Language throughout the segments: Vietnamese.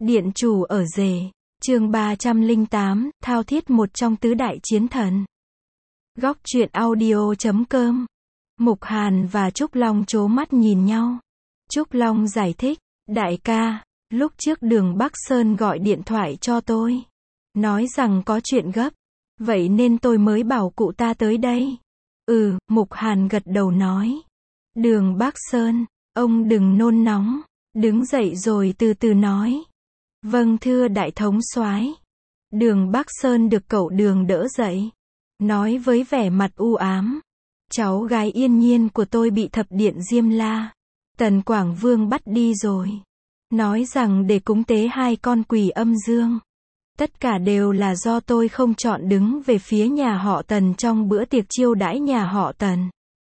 Điện chủ ở rể, chương 308, thao thiết một trong tứ đại chiến thần. Góc truyện audio.com. Mục Hàn và Trúc Long trố mắt nhìn nhau. Trúc Long giải thích, đại ca, lúc trước Đường Bắc Sơn gọi điện thoại cho tôi. Nói rằng có chuyện gấp. Vậy nên tôi mới bảo cụ ta tới đây. Mục Hàn gật đầu nói. Đường Bắc Sơn, ông đừng nôn nóng. Đứng dậy rồi từ từ nói. Vâng thưa đại thống soái. Đường Bắc Sơn được cậu Đường đỡ dậy. Nói với vẻ mặt u ám. Cháu gái Yên Nhiên của tôi bị thập điện Diêm La, Tần Quảng Vương bắt đi rồi. Nói rằng để cúng tế hai con quỷ âm dương. Tất cả đều là do tôi không chọn đứng về phía nhà họ Tần trong bữa tiệc chiêu đãi nhà họ Tần.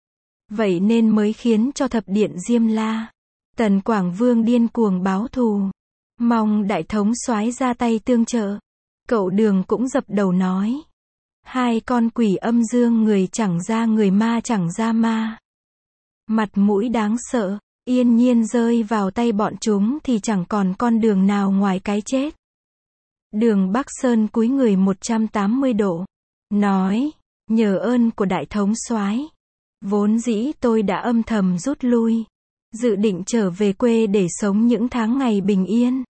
Vậy nên mới khiến cho thập điện Diêm La, Tần Quảng Vương điên cuồng báo thù. Mong đại thống soái ra tay tương trợ. Cậu Đường cũng dập đầu nói. Hai con quỷ âm dương, người chẳng ra người, ma chẳng ra ma. Mặt mũi đáng sợ, Yên Nhiên rơi vào tay bọn chúng thì chẳng còn con đường nào ngoài cái chết. Đường Bắc Sơn cúi người 180 độ. Nói, nhờ ơn của đại thống soái, vốn dĩ tôi đã âm thầm rút lui. Dự định trở về quê để sống những tháng ngày bình yên.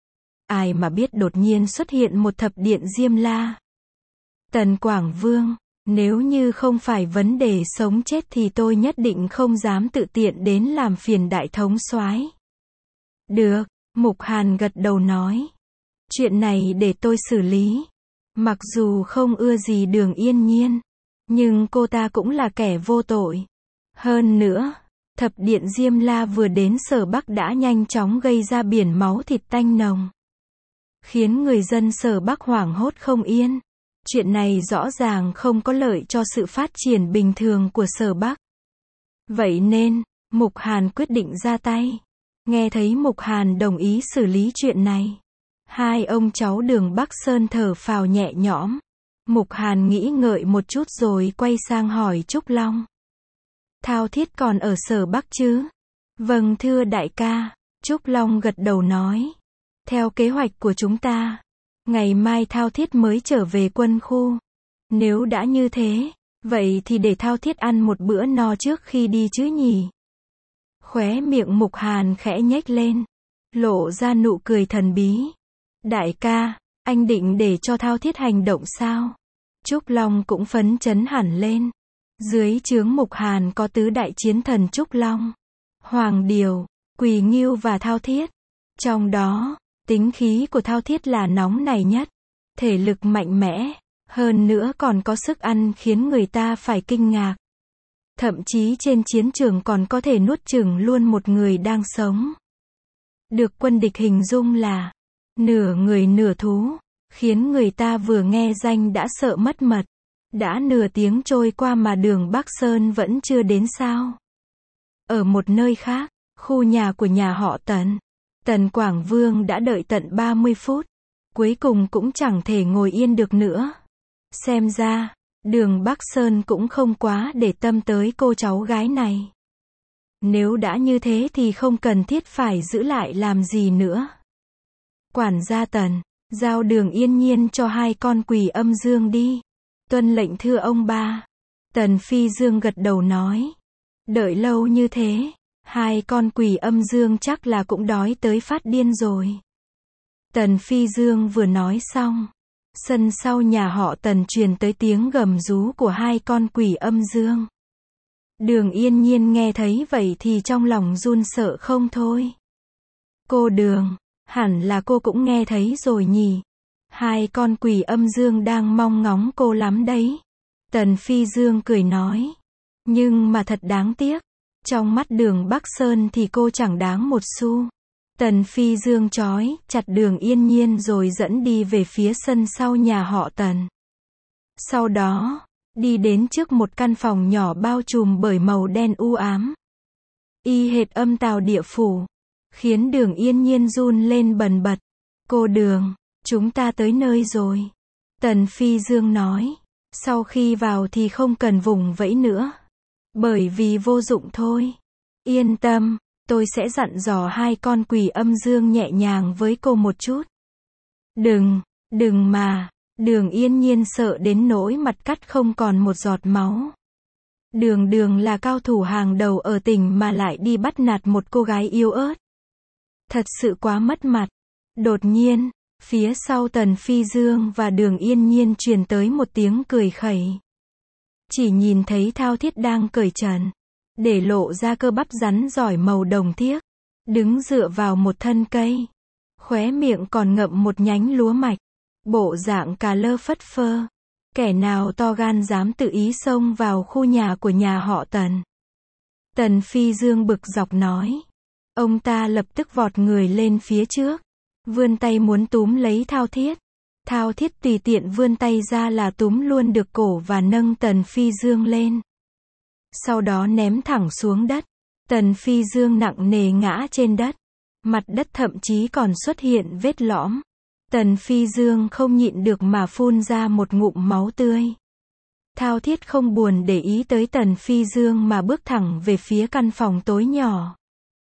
Ai mà biết đột nhiên xuất hiện một thập điện Diêm La, Tần Quảng Vương. Nếu như không phải vấn đề sống chết thì tôi nhất định không dám tự tiện đến làm phiền đại thống soái. Được, Mục Hàn gật đầu nói. Chuyện này để tôi xử lý. Mặc dù không ưa gì Đường Yên Nhiên, nhưng cô ta cũng là kẻ vô tội. Hơn nữa, thập điện Diêm La vừa đến Sở Bắc đã nhanh chóng gây ra biển máu thịt tanh nồng, khiến người dân Sở Bắc hoảng hốt không yên. Chuyện này rõ ràng không có lợi cho sự phát triển bình thường của Sở Bắc. Vậy nên, Mục Hàn quyết định ra tay. Nghe thấy Mục Hàn đồng ý xử lý chuyện này, hai ông cháu Đường Bắc Sơn thở phào nhẹ nhõm. Mục Hàn nghĩ ngợi một chút rồi quay sang hỏi Trúc Long. Thao thiết còn ở Sở Bắc chứ? Vâng thưa đại ca, Trúc Long gật đầu nói. Theo kế hoạch của chúng ta, ngày mai Thao thiết mới trở về quân khu. Nếu đã như thế, vậy thì để Thao thiết ăn một bữa no trước khi đi chứ nhỉ? Khóe miệng Mục Hàn khẽ nhếch lên, lộ ra nụ cười thần bí. Đại ca, anh định để cho Thao thiết hành động sao? Trúc Long cũng phấn chấn hẳn lên. Dưới trướng Mục Hàn có tứ đại chiến thần Trúc Long, Hoàng Điều, Quỳ Ngưu và Thao thiết. Trong đó, tính khí của Thao thiết là nóng nảy nhất, thể lực mạnh mẽ, hơn nữa còn có sức ăn khiến người ta phải kinh ngạc. Thậm chí trên chiến trường còn có thể nuốt chửng luôn một người đang sống. Được quân địch hình dung là nửa người nửa thú, khiến người ta vừa nghe danh đã sợ mất mật. Đã nửa tiếng trôi qua mà Đường Bắc Sơn vẫn chưa đến sao? Ở một nơi khác, khu nhà của nhà họ Tần, Tần Quảng Vương đã đợi tận 30 phút. Cuối cùng cũng chẳng thể ngồi yên được nữa. Xem ra, Đường Bắc Sơn cũng không quá để tâm tới cô cháu gái này. Nếu đã như thế thì không cần thiết phải giữ lại làm gì nữa. Quản gia Tần, giao Đường Yên Nhiên cho hai con quỷ âm dương đi. Tuân lệnh thưa ông ba. Tần Phi Dương gật đầu nói. Đợi lâu như thế, hai con quỷ âm dương chắc là cũng đói tới phát điên rồi. Tần Phi Dương vừa nói xong, sân sau nhà họ Tần truyền tới tiếng gầm rú của hai con quỷ âm dương. Đường Yên Nhiên nghe thấy vậy thì trong lòng run sợ không thôi. Cô Đường, hẳn là cô cũng nghe thấy rồi nhỉ? Hai con quỷ âm dương đang mong ngóng cô lắm đấy. Tần Phi Dương cười nói. Nhưng mà thật đáng tiếc. Trong mắt Đường Bắc Sơn thì cô chẳng đáng một xu. Tần Phi Dương trói chặt Đường Yên Nhiên rồi dẫn đi về phía sân sau nhà họ Tần. Sau đó, đi đến trước một căn phòng nhỏ bao trùm bởi màu đen u ám, y hệt âm tào địa phủ, khiến Đường Yên Nhiên run lên bần bật. Cô Đường, chúng ta tới nơi rồi. Tần Phi Dương nói. Sau khi vào thì không cần vùng vẫy nữa. Bởi vì vô dụng thôi. Yên tâm, tôi sẽ dặn dò hai con quỷ âm dương nhẹ nhàng với cô một chút. Đừng mà. Đường Yên Nhiên sợ đến nỗi mặt cắt không còn một giọt máu. Đường là cao thủ hàng đầu ở tỉnh mà lại đi bắt nạt một cô gái yếu ớt. Thật sự quá mất mặt. Đột nhiên, phía sau Tần Phi Dương và Đường Yên Nhiên truyền tới một tiếng cười khẩy. Chỉ nhìn thấy Thao Thiết đang cởi trần, để lộ ra cơ bắp rắn giỏi màu đồng thiếc, đứng dựa vào một thân cây. Khóe miệng còn ngậm một nhánh lúa mạch, bộ dạng cà lơ phất phơ. Kẻ nào to gan dám tự ý xông vào khu nhà của nhà họ Tần. Tần Phi Dương bực dọc nói. Ông ta lập tức vọt người lên phía trước, vươn tay muốn túm lấy Thao Thiết. Thao Thiết tùy tiện vươn tay ra là túm luôn được cổ và nâng Tần Phi Dương lên. Sau đó ném thẳng xuống đất. Tần Phi Dương nặng nề ngã trên đất. Mặt đất thậm chí còn xuất hiện vết lõm. Tần Phi Dương không nhịn được mà phun ra một ngụm máu tươi. Thao Thiết không buồn để ý tới Tần Phi Dương mà bước thẳng về phía căn phòng tối nhỏ.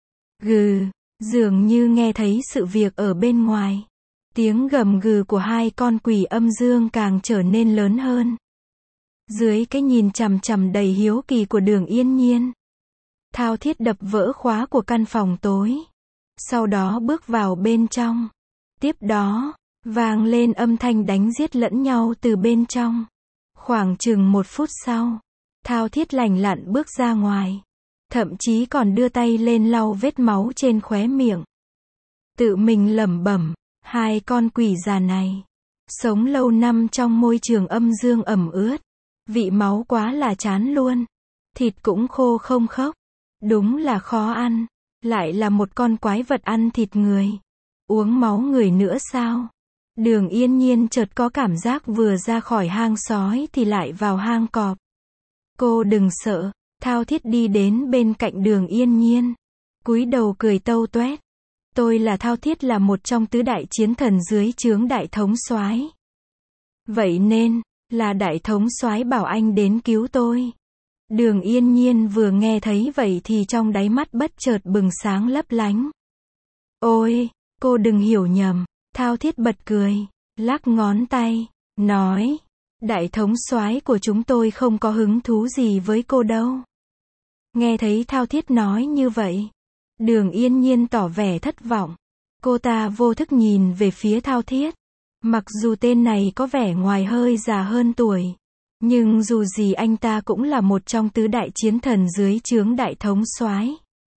Dường như nghe thấy sự việc ở bên ngoài. Tiếng gầm gừ của hai con quỷ âm dương càng trở nên lớn hơn. Dưới cái nhìn chằm chằm đầy hiếu kỳ của Đường Yên Nhiên, Thao Thiết đập vỡ khóa của căn phòng tối. Sau đó bước vào bên trong. Tiếp đó, vang lên âm thanh đánh giết lẫn nhau từ bên trong. Khoảng chừng 1 phút sau, Thao Thiết lành lặn bước ra ngoài. Thậm chí còn đưa tay lên lau vết máu trên khóe miệng. Tự mình lẩm bẩm, hai con quỷ già này, sống lâu năm trong môi trường âm dương ẩm ướt. Vị máu quá là chán luôn. Thịt cũng khô không khốc. Đúng là khó ăn. Lại là một con quái vật ăn thịt người. Uống máu người nữa sao? Đường Yên Nhiên chợt có cảm giác vừa ra khỏi hang sói thì lại vào hang cọp. Cô đừng sợ. Thao Thiết đi đến bên cạnh Đường Yên Nhiên, cúi đầu cười tâu toét. Tôi là Thao Thiết, là một trong tứ đại chiến thần dưới trướng đại thống soái. Vậy nên, là đại thống soái bảo anh đến cứu tôi. Đường Yên Nhiên vừa nghe thấy vậy thì trong đáy mắt bất chợt bừng sáng lấp lánh. Ôi, cô đừng hiểu nhầm. Thao Thiết bật cười, lắc ngón tay, nói, đại thống soái của chúng tôi không có hứng thú gì với cô đâu. Nghe thấy Thao Thiết nói như vậy, Đường Yên Nhiên tỏ vẻ thất vọng. Cô ta vô thức nhìn về phía Thao Thiết. Mặc dù tên này có vẻ ngoài hơi già hơn tuổi, nhưng dù gì anh ta cũng là một trong tứ đại chiến thần dưới trướng đại thống soái.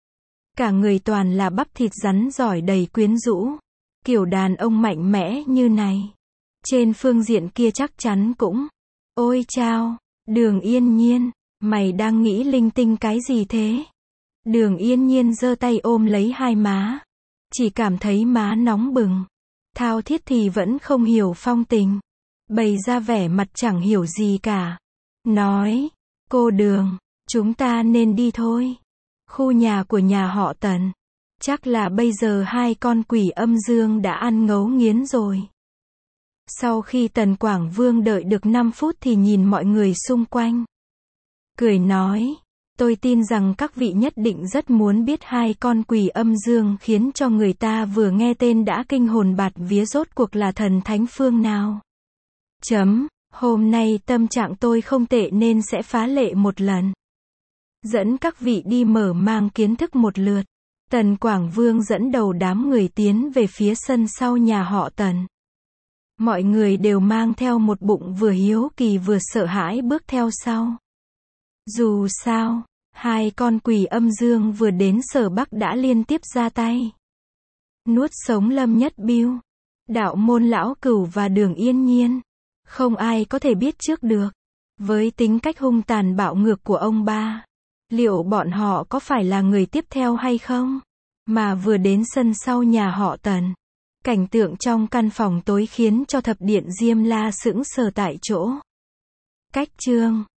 Cả người toàn là bắp thịt rắn giỏi đầy quyến rũ. Kiểu đàn ông mạnh mẽ như này, trên phương diện kia chắc chắn cũng. Ôi chao, Đường Yên Nhiên, mày đang nghĩ linh tinh cái gì thế? Đường Yên Nhiên giơ tay ôm lấy hai má, chỉ cảm thấy má nóng bừng. Thao Thiết thì vẫn không hiểu phong tình, bày ra vẻ mặt chẳng hiểu gì cả. Nói, cô Đường, chúng ta nên đi thôi. Khu nhà của nhà họ Tần, chắc là bây giờ hai con quỷ âm dương đã ăn ngấu nghiến rồi. Sau khi Tần Quảng Vương đợi được 5 phút thì nhìn mọi người xung quanh, cười nói, tôi tin rằng các vị nhất định rất muốn biết hai con quỷ âm dương khiến cho người ta vừa nghe tên đã kinh hồn bạt vía rốt cuộc là thần thánh phương nào. Hôm nay tâm trạng tôi không tệ nên sẽ phá lệ một lần. Dẫn các vị đi mở mang kiến thức một lượt. Tần Quảng Vương dẫn đầu đám người tiến về phía sân sau nhà họ Tần. Mọi người đều mang theo một bụng vừa hiếu kỳ vừa sợ hãi bước theo sau. Dù sao, hai con quỷ âm dương vừa đến Sở Bắc đã liên tiếp ra tay. Nuốt sống Lâm Nhất Biêu, Đạo Môn Lão Cửu và Đường Yên Nhiên. Không ai có thể biết trước được. Với tính cách hung tàn bạo ngược của ông ba, liệu bọn họ có phải là người tiếp theo hay không? Mà vừa đến sân sau nhà họ Tần, cảnh tượng trong căn phòng tối khiến cho thập điện Diêm La sững sờ tại chỗ. Cách chương